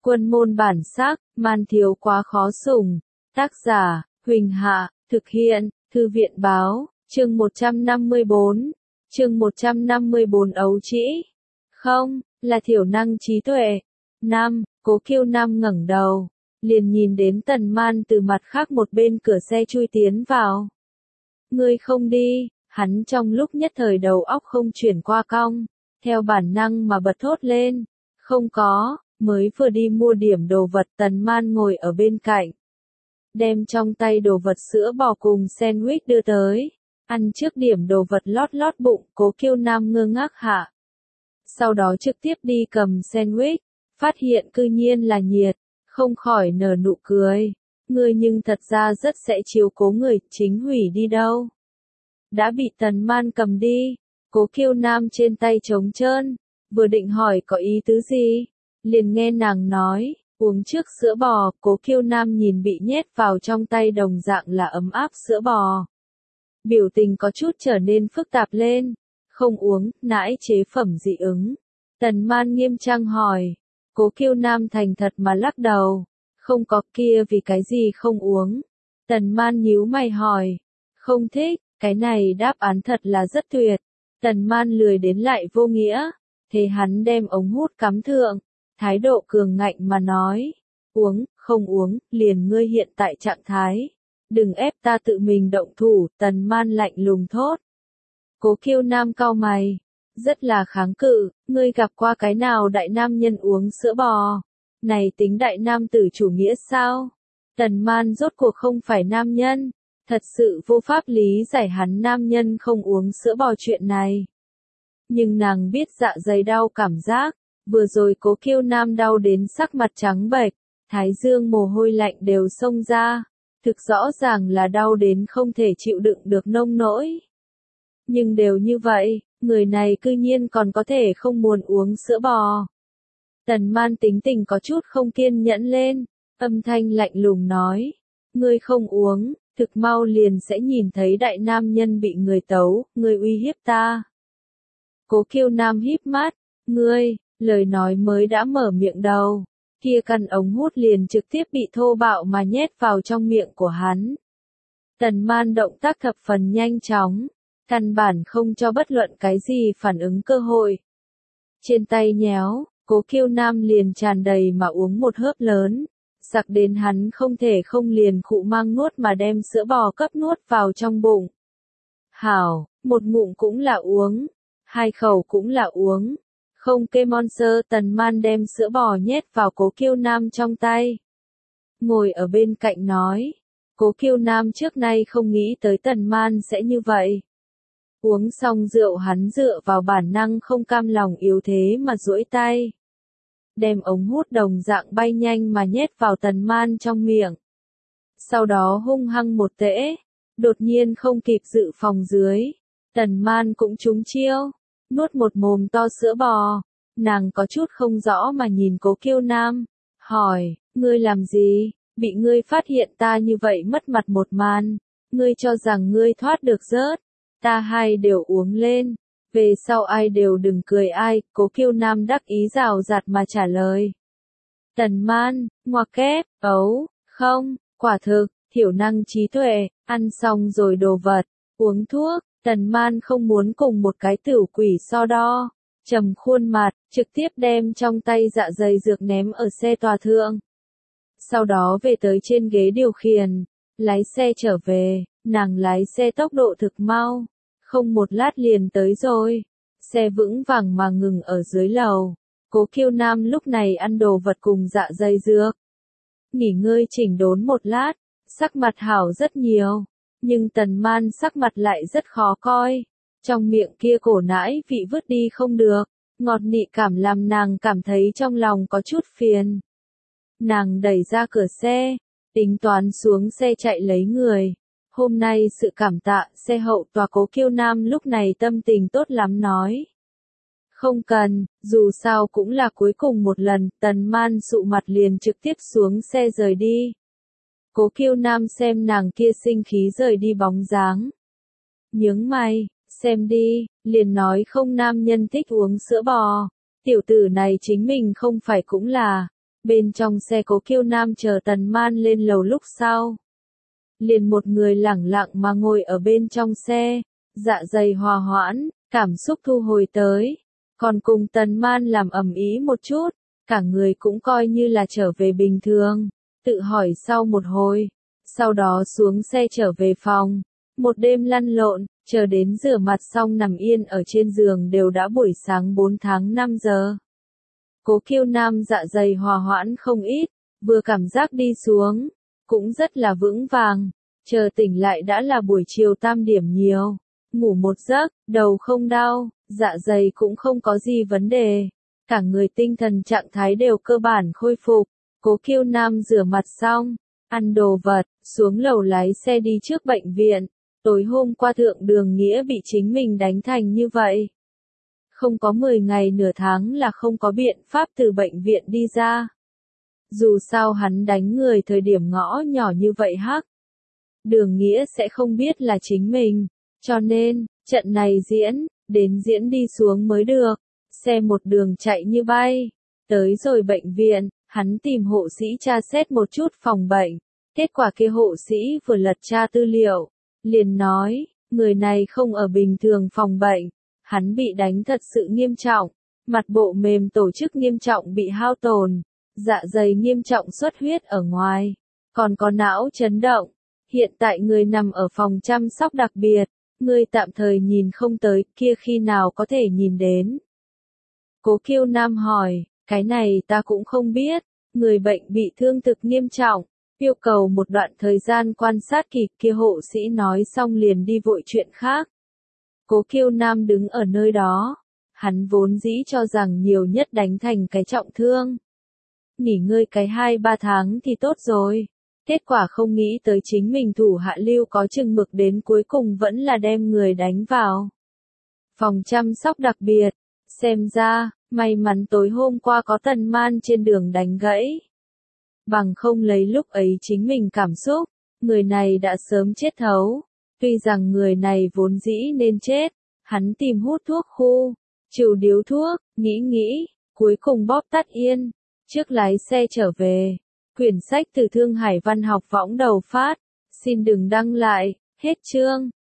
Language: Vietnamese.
Quân môn bản sắc, man thiếu quá khó sủng. Tác giả, Huỳnh Hạ, thực hiện, Thư viện báo, chương 154. Chương 154 ấu trĩ. Không, là thiểu năng trí tuệ. 5. Cố Kiêu Nam ngẩng đầu, liền nhìn đến Tần Man từ mặt khác một bên cửa xe chui tiến vào. Ngươi không đi, hắn trong lúc nhất thời đầu óc không chuyển qua cong, theo bản năng mà bật thốt lên. Không có, mới vừa đi mua điểm đồ vật. Tần Man ngồi ở bên cạnh, đem trong tay đồ vật sữa bò cùng sandwich đưa tới. Ăn trước điểm đồ vật lót lót bụng. Cố Kiêu Nam ngơ ngác hạ, sau đó trực tiếp đi cầm sandwich, phát hiện cư nhiên là nhiệt, không khỏi nở nụ cười. Ngươi nhưng thật ra rất sẽ chiếu cố người. Chính hủy đi đâu? Đã bị Tần Man cầm đi. Cố Kiêu Nam trên tay trống trơn, vừa định hỏi có ý tứ gì, liền nghe nàng nói, uống trước sữa bò. Cố Kiêu Nam nhìn bị nhét vào trong tay đồng dạng là ấm áp sữa bò, biểu tình có chút trở nên phức tạp lên. Không uống, nãi chế phẩm dị ứng. Tần Man nghiêm trang hỏi. Cố Kiêu Nam thành thật mà lắc đầu. Không có. Kia vì cái gì không uống? Tần Man nhíu mày hỏi. Không thích. Cái này đáp án thật là rất tuyệt. Tần Man lười đến lại vô nghĩa, thế hắn đem ống hút cắm thượng, thái độ cường ngạnh mà nói. Uống, không uống, liền ngươi hiện tại trạng thái. Đừng ép ta tự mình động thủ. Tần Man lạnh lùng thốt. Cố Kiêu Nam cau mày, rất là kháng cự. Ngươi gặp qua cái nào đại nam nhân uống sữa bò? Này tính đại nam tử chủ nghĩa sao? Tần Man rốt cuộc không phải nam nhân, thật sự vô pháp lý giải hắn nam nhân không uống sữa bò chuyện này. Nhưng nàng biết dạ dày đau cảm giác, vừa rồi Cố Kiêu Nam đau đến sắc mặt trắng bệch, thái dương mồ hôi lạnh đều xông ra, thực rõ ràng là đau đến không thể chịu đựng được nông nỗi. Nhưng đều như vậy, người này cư nhiên còn có thể không muốn uống sữa bò. Tần Man tính tình có chút không kiên nhẫn lên, âm thanh lạnh lùng nói. Ngươi không uống, thực mau liền sẽ nhìn thấy đại nam nhân bị người tấu. Ngươi uy hiếp ta. Cố Kiêu Nam híp mắt. Ngươi, lời nói mới đã mở miệng đầu, kia căn ống hút liền trực tiếp bị thô bạo mà nhét vào trong miệng của hắn. Tần Man động tác thập phần nhanh chóng, căn bản không cho bất luận cái gì phản ứng cơ hội. Trên tay nhéo, Cố Kiêu Nam liền tràn đầy mà uống một hớp lớn, sặc đến hắn không thể không liền khụ mang nuốt mà đem sữa bò cấp nuốt vào trong bụng. Hảo, một ngụm cũng là uống, hai khẩu cũng là uống. Không kê monster. Tần Man đem sữa bò nhét vào Cố Kiêu Nam trong tay, ngồi ở bên cạnh nói. Cố Kiêu Nam trước nay không nghĩ tới Tần Man sẽ như vậy. Uống xong rượu hắn dựa vào bản năng không cam lòng yếu thế mà duỗi tay, đem ống hút đồng dạng bay nhanh mà nhét vào Tần Man trong miệng. Sau đó hung hăng một tễ, đột nhiên không kịp dự phòng dưới, Tần Man cũng trúng chiêu, nuốt một mồm to sữa bò. Nàng có chút không rõ mà nhìn Cố Kiêu Nam, hỏi, ngươi làm gì? Bị ngươi phát hiện ta như vậy mất mặt một màn, ngươi cho rằng ngươi thoát được rớt, ta hai đều uống lên, về sau ai đều đừng cười ai. Cố Kiêu Nam đắc ý rào rạt mà trả lời. Tần Man, ngoặc kép, ấu, không, quả thực, thiểu năng trí tuệ, ăn xong rồi đồ vật, uống thuốc. Tần Man không muốn cùng một cái tiểu quỷ so đo, trầm khuôn mặt, trực tiếp đem trong tay dạ dày dược ném ở xe tòa thượng. Sau đó về tới trên ghế điều khiển, lái xe trở về. Nàng lái xe tốc độ thực mau, không một lát liền tới rồi. Xe vững vàng mà ngừng ở dưới lầu. Cố Kiêu Nam lúc này ăn đồ vật cùng dạ dày dược, nghỉ ngơi chỉnh đốn một lát, sắc mặt hảo rất nhiều. Nhưng Tần Man sắc mặt lại rất khó coi, trong miệng kia cổ nãi vị vứt đi không được, ngọt nị cảm làm nàng cảm thấy trong lòng có chút phiền. Nàng đẩy ra cửa xe, tính toán xuống xe chạy lấy người. Hôm nay sự cảm tạ xe hậu tòa. Cố Kiêu Nam lúc này tâm tình tốt lắm nói. Không cần, dù sao cũng là cuối cùng một lần. Tần Man sụ mặt liền trực tiếp xuống xe rời đi. Cố Kiêu Nam xem nàng kia sinh khí rời đi bóng dáng, nhướng mày, xem đi, liền nói không nam nhân thích uống sữa bò, tiểu tử này chính mình không phải cũng là. Bên trong xe Cố Kiêu Nam chờ Tần Man lên lầu lúc sau. Liền một người lẳng lặng mà ngồi ở bên trong xe, dạ dày hòa hoãn, cảm xúc thu hồi tới. Còn cùng Tần Man làm ầm ĩ một chút, cả người cũng coi như là trở về bình thường, tự hỏi sau một hồi. Sau đó xuống xe trở về phòng, một đêm lăn lộn, chờ đến rửa mặt xong nằm yên ở trên giường đều đã buổi sáng 4 tháng 5 giờ. Cố Kiêu Nam dạ dày hòa hoãn không ít, vừa cảm giác đi xuống, cũng rất là vững vàng, chờ tỉnh lại đã là buổi chiều 3 điểm nhiều, ngủ một giấc, đầu không đau, dạ dày cũng không có gì vấn đề, cả người tinh thần trạng thái đều cơ bản khôi phục. Cố Kiêu Nam rửa mặt xong, ăn đồ vật, xuống lầu lái xe đi trước bệnh viện. Tối hôm qua Thượng Đường Nghĩa bị chính mình đánh thành như vậy. Không có 10 ngày nửa tháng là không có biện pháp từ bệnh viện đi ra. Dù sao hắn đánh người thời điểm ngõ nhỏ như vậy hắc. Đường Nghĩa sẽ không biết là chính mình, cho nên, trận này đến diễn đi xuống mới được. Xe một đường chạy như bay. Tới rồi bệnh viện, hắn tìm hộ sĩ tra xét một chút phòng bệnh. Kết quả kia hộ sĩ vừa lật tra tư liệu, liền nói, người này không ở bình thường phòng bệnh, hắn bị đánh thật sự nghiêm trọng, mặt bộ mềm tổ chức nghiêm trọng bị hao tổn, dạ dày nghiêm trọng xuất huyết ở ngoài, còn có não chấn động, hiện tại người nằm ở phòng chăm sóc đặc biệt, người tạm thời nhìn không tới, kia khi nào có thể nhìn đến. Cố Kiêu Nam hỏi, cái này ta cũng không biết, người bệnh bị thương thực nghiêm trọng. Yêu cầu một đoạn thời gian quan sát kỳ, kia hộ sĩ nói xong liền đi vội chuyện khác. Cố Kiêu Nam đứng ở nơi đó, hắn vốn dĩ cho rằng nhiều nhất đánh thành cái trọng thương. Nghỉ ngơi cái 2-3 tháng thì tốt rồi. Kết quả không nghĩ tới chính mình thủ hạ lưu có chừng mực đến cuối cùng vẫn là đem người đánh vào phòng chăm sóc đặc biệt. Xem ra, may mắn tối hôm qua có Tần Man trên đường đánh gãy. Bằng không lấy lúc ấy chính mình cảm xúc, người này đã sớm chết thấu. Tuy rằng người này vốn dĩ nên chết, hắn tìm hút thuốc khu, chịu điếu thuốc, nghĩ, cuối cùng bóp tắt yên, trước lái xe trở về. Quyển sách từ Thương Hải Văn học võng đầu phát, xin đừng đăng lại, hết chương.